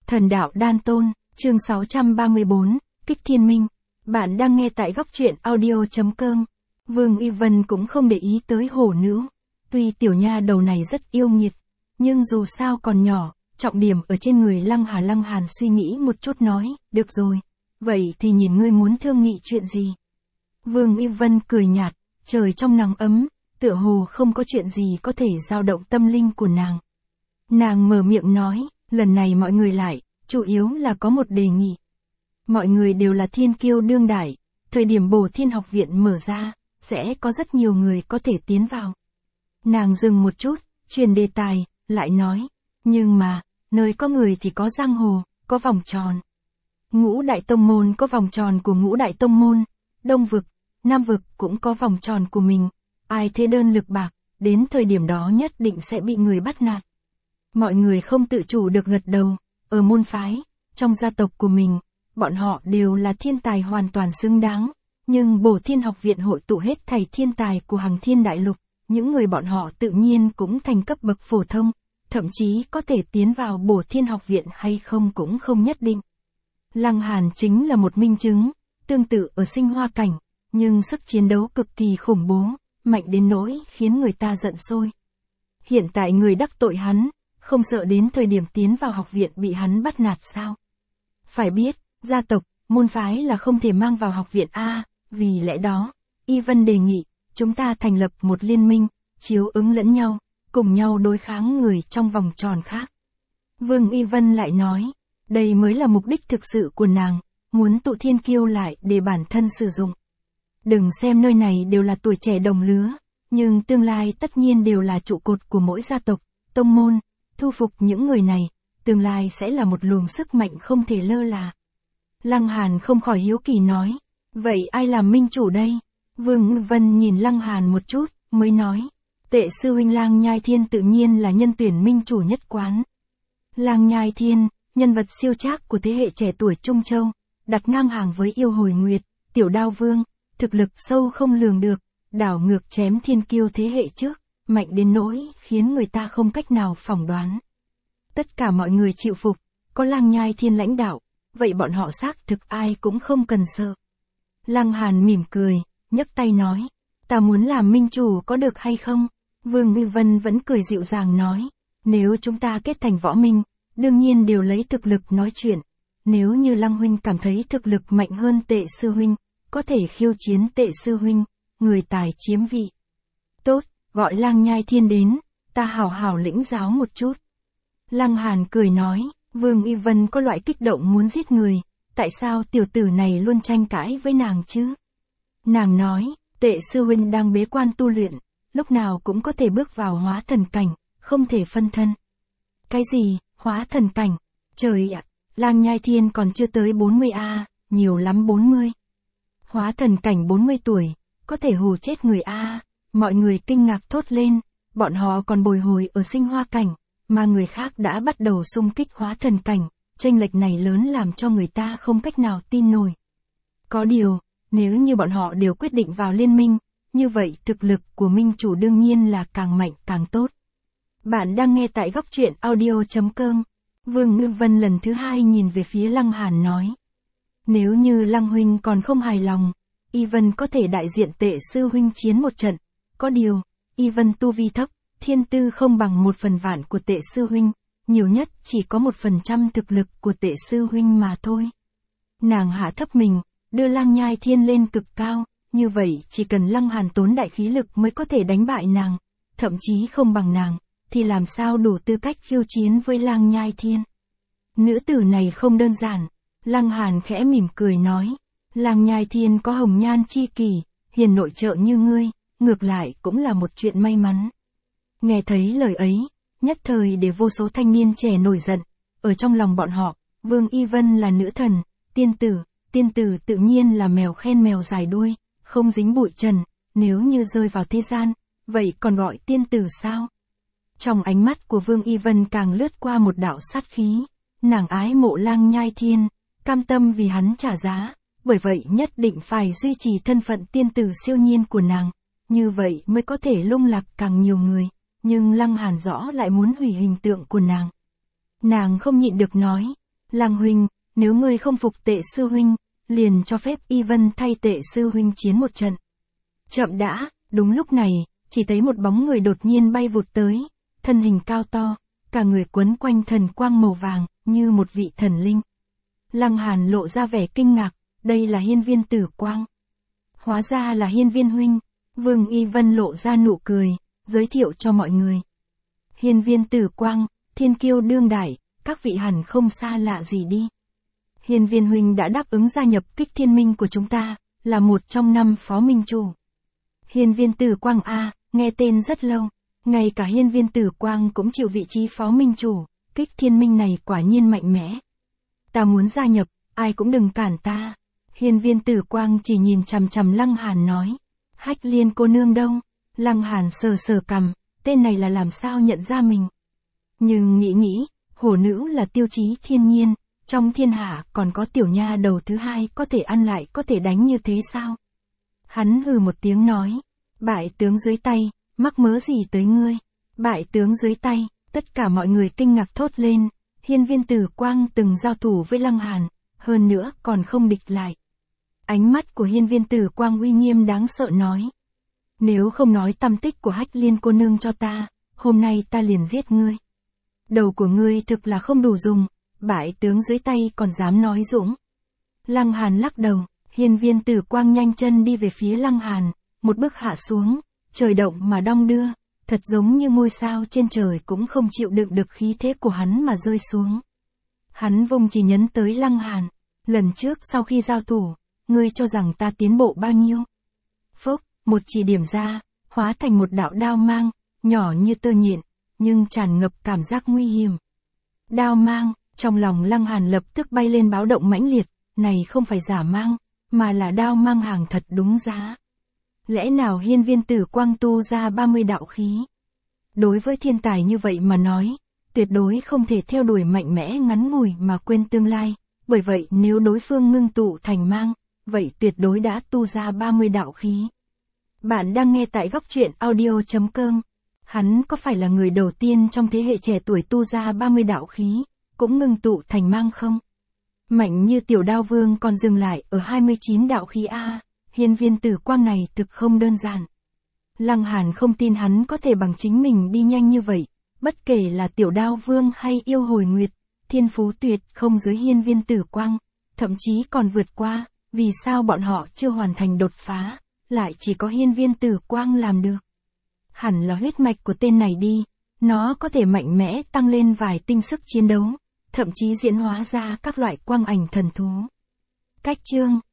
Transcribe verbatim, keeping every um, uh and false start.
Thần đạo đan tôn, chương sáu trăm ba mươi bốn, Kích Thiên Minh. Bạn đang nghe tại góc truyện audio.com. Vương Y Vân cũng không để ý tới hổ nữ. Tuy tiểu nha đầu này rất yêu nghiệt, nhưng dù sao còn nhỏ, trọng điểm ở trên người Lăng Hà. Lăng Hàn suy nghĩ một chút nói, được rồi, vậy thì nhìn ngươi muốn thương nghị chuyện gì. Vương Y Vân cười nhạt, trời trong nắng ấm, tựa hồ không có chuyện gì có thể dao động tâm linh của nàng. Nàng mở miệng nói, lần này mọi người lại, chủ yếu là có một đề nghị. Mọi người đều là thiên kiêu đương đại, thời điểm Bổ Thiên học viện mở ra, sẽ có rất nhiều người có thể tiến vào. Nàng dừng một chút, truyền đề tài, lại nói, nhưng mà, nơi có người thì có giang hồ, có vòng tròn. Ngũ đại tông môn có vòng tròn của ngũ đại tông môn, Đông vực, Nam vực cũng có vòng tròn của mình, ai thế đơn lực bạc, đến thời điểm đó nhất định sẽ bị người bắt nạt. Mọi người không tự chủ được gật đầu, ở môn phái, trong gia tộc của mình, bọn họ đều là thiên tài hoàn toàn xứng đáng, nhưng Bổ Thiên học viện hội tụ hết thảy thiên tài của Hằng Thiên Đại Lục, những người bọn họ tự nhiên cũng thành cấp bậc phổ thông, thậm chí có thể tiến vào Bổ Thiên học viện hay không cũng không nhất định. Lăng Hàn chính là một minh chứng, tương tự ở sinh hoa cảnh, nhưng sức chiến đấu cực kỳ khủng bố, mạnh đến nỗi khiến người ta giận sôi. Hiện tại người đắc tội hắn, không sợ đến thời điểm tiến vào học viện bị hắn bắt nạt sao? Phải biết, gia tộc, môn phái là không thể mang vào học viện A, vì lẽ đó, Y Vân đề nghị, chúng ta thành lập một liên minh, chiếu ứng lẫn nhau, cùng nhau đối kháng người trong vòng tròn khác. Vương Y Vân lại nói, đây mới là mục đích thực sự của nàng, muốn tụ thiên kiêu lại để bản thân sử dụng. Đừng xem nơi này đều là tuổi trẻ đồng lứa, nhưng tương lai tất nhiên đều là trụ cột của mỗi gia tộc, tông môn, thu phục những người này, tương lai sẽ là một luồng sức mạnh không thể lơ là. Lăng Hàn không khỏi hiếu kỳ nói, vậy ai làm minh chủ đây? Vương Vân nhìn Lăng Hàn một chút, mới nói, Tệ sư huynh Lang Nhai Thiên tự nhiên là nhân tuyển minh chủ nhất quán. Lang Nhai Thiên, nhân vật siêu trác của thế hệ trẻ tuổi Trung Châu, đặt ngang hàng với Yêu Hồi Nguyệt, Tiểu Đao Vương, thực lực sâu không lường được, đảo ngược chém thiên kiêu thế hệ trước, mạnh đến nỗi khiến người ta không cách nào phỏng đoán. Tất cả mọi người chịu phục, có Lang Nhai Thiên lãnh đạo, vậy bọn họ xác thực ai cũng không cần sợ. Lăng Hàn mỉm cười, nhấc tay nói, ta muốn làm minh chủ có được hay không? Vương Ngư Vân vẫn cười dịu dàng nói, nếu chúng ta kết thành võ minh, đương nhiên đều lấy thực lực nói chuyện. Nếu như Lăng huynh cảm thấy thực lực mạnh hơn Tệ sư huynh, có thể khiêu chiến Tệ sư huynh, người tài chiếm vị. Tốt, gọi Lang Nhai Thiên đến, ta hảo hảo lĩnh giáo một chút. Lăng Hàn cười nói, Vương Y Vân có loại kích động muốn giết người, tại sao tiểu tử này luôn tranh cãi với nàng chứ? Nàng nói, Tệ sư huynh đang bế quan tu luyện, lúc nào cũng có thể bước vào hóa thần cảnh, không thể phân thân. Cái gì, hóa thần cảnh? Trời ạ, Lang Nhai Thiên còn chưa tới bốn mươi a, nhiều lắm bốn mươi. Hóa thần cảnh bốn mươi tuổi, có thể hù chết người a. Mọi người kinh ngạc thốt lên, bọn họ còn bồi hồi ở sinh hoa cảnh, mà người khác đã bắt đầu xung kích hóa thần cảnh, chênh lệch này lớn làm cho người ta không cách nào tin nổi. Có điều, nếu như bọn họ đều quyết định vào liên minh, như vậy thực lực của minh chủ đương nhiên là càng mạnh càng tốt. Bạn đang nghe tại góc truyện audio.com. Vương Ngư Vân lần thứ hai nhìn về phía Lăng Hàn nói, nếu như Lăng huynh còn không hài lòng, Y Vân có thể đại diện Tệ sư huynh chiến một trận. Có điều, Y Vân tu vi thấp, thiên tư không bằng một phần vạn của Tệ sư huynh, nhiều nhất chỉ có một phần trăm thực lực của Tệ sư huynh mà thôi. Nàng hạ thấp mình, đưa Lang Nhai Thiên lên cực cao, như vậy chỉ cần Lăng Hàn tốn đại khí lực mới có thể đánh bại nàng, thậm chí không bằng nàng, thì làm sao đủ tư cách khiêu chiến với Lang Nhai Thiên. Nữ tử này không đơn giản, Lăng Hàn khẽ mỉm cười nói, Lang Nhai Thiên có hồng nhan chi kỷ, hiền nội trợ như ngươi, ngược lại cũng là một chuyện may mắn. Nghe thấy lời ấy, nhất thời để vô số thanh niên trẻ nổi giận, ở trong lòng bọn họ, Vương Y Vân là nữ thần, tiên tử, tiên tử tự nhiên là mèo khen mèo dài đuôi, không dính bụi trần, nếu như rơi vào thế gian, vậy còn gọi tiên tử sao? Trong ánh mắt của Vương Y Vân càng lướt qua một đạo sát khí, nàng ái mộ Lang Nhai Thiên, cam tâm vì hắn trả giá, bởi vậy nhất định phải duy trì thân phận tiên tử siêu nhiên của nàng, như vậy mới có thể lung lạc càng nhiều người, nhưng Lăng Hàn rõ lại muốn hủy hình tượng của nàng. Nàng không nhịn được nói, Lăng huynh, nếu ngươi không phục Tệ sư huynh, liền cho phép Y Vân thay Tệ sư huynh chiến một trận. Chậm đã, đúng lúc này, chỉ thấy một bóng người đột nhiên bay vụt tới, thân hình cao to, cả người quấn quanh thần quang màu vàng, như một vị thần linh. Lăng Hàn lộ ra vẻ kinh ngạc, đây là Hiên Viên Tử Quang. Hóa ra là Hiên Viên huynh. Vương Y Vân lộ ra nụ cười, giới thiệu cho mọi người. Hiên Viên Tử Quang, thiên kiêu đương đại, các vị hẳn không xa lạ gì đi. Hiên Viên huynh đã đáp ứng gia nhập Kích Thiên Minh của chúng ta, là một trong năm phó minh chủ. Hiên Viên Tử Quang a, nghe tên rất lâu, ngay cả Hiên Viên Tử Quang cũng chịu vị trí phó minh chủ, Kích Thiên Minh này quả nhiên mạnh mẽ. Ta muốn gia nhập, ai cũng đừng cản ta. Hiên Viên Tử Quang chỉ nhìn chằm chằm Lăng Hàn nói. Hách Liên cô nương đâu? Lăng Hàn sờ sờ cằm, tên này là làm sao nhận ra mình. Nhưng nghĩ nghĩ, hổ nữ là tiêu chí thiên nhiên, trong thiên hạ còn có tiểu nha đầu thứ hai có thể ăn lại có thể đánh như thế sao? Hắn hừ một tiếng nói, bại tướng dưới tay, mắc mớ gì tới ngươi? Bại tướng dưới tay, tất cả mọi người kinh ngạc thốt lên, Hiên Viên Tử Quang từng giao thủ với Lăng Hàn, hơn nữa còn không địch lại. Ánh mắt của Hiên Viên Tử Quang uy nghiêm đáng sợ nói. Nếu không nói tâm tích của Hách Liên cô nương cho ta, hôm nay ta liền giết ngươi. Đầu của ngươi thực là không đủ dùng, bại tướng dưới tay còn dám nói dũng. Lăng Hàn lắc đầu, Hiên Viên Tử Quang nhanh chân đi về phía Lăng Hàn, một bước hạ xuống, trời động mà đong đưa, thật giống như ngôi sao trên trời cũng không chịu đựng được khí thế của hắn mà rơi xuống. Hắn vung chỉ nhấn tới Lăng Hàn, lần trước sau khi giao thủ, ngươi cho rằng ta tiến bộ bao nhiêu? Phốc, một chỉ điểm ra, hóa thành một đạo đao mang, nhỏ như tơ nhện, nhưng tràn ngập cảm giác nguy hiểm. Đao mang, trong lòng Lăng Hàn lập tức bay lên báo động mãnh liệt, này không phải giả mang, mà là đao mang hàng thật đúng giá. Lẽ nào Hiên Viên Tử Quang tu ra ba mươi đạo khí? Đối với thiên tài như vậy mà nói, tuyệt đối không thể theo đuổi mạnh mẽ ngắn ngủi mà quên tương lai, bởi vậy nếu đối phương ngưng tụ thành mang, vậy tuyệt đối đã tu ra ba mươi đạo khí. Bạn đang nghe tại góc truyện audio chấm com. Hắn có phải là người đầu tiên trong thế hệ trẻ tuổi tu ra ba mươi đạo khí, cũng ngưng tụ thành mang không? Mạnh như Tiểu Đao Vương còn dừng lại ở hai mươi chín đạo khí A, Hiên Viên Tử Quang này thực không đơn giản. Lăng Hàn không tin hắn có thể bằng chính mình đi nhanh như vậy, bất kể là Tiểu Đao Vương hay Yêu Hồi Nguyệt, thiên phú tuyệt không dưới Hiên Viên Tử Quang, thậm chí còn vượt qua, vì sao bọn họ chưa hoàn thành đột phá, lại chỉ có Hiên Viên Tử Quang làm được. Hẳn là huyết mạch của tên này đi, nó có thể mạnh mẽ tăng lên vài tinh sức chiến đấu, thậm chí diễn hóa ra các loại quang ảnh thần thú. Cách chương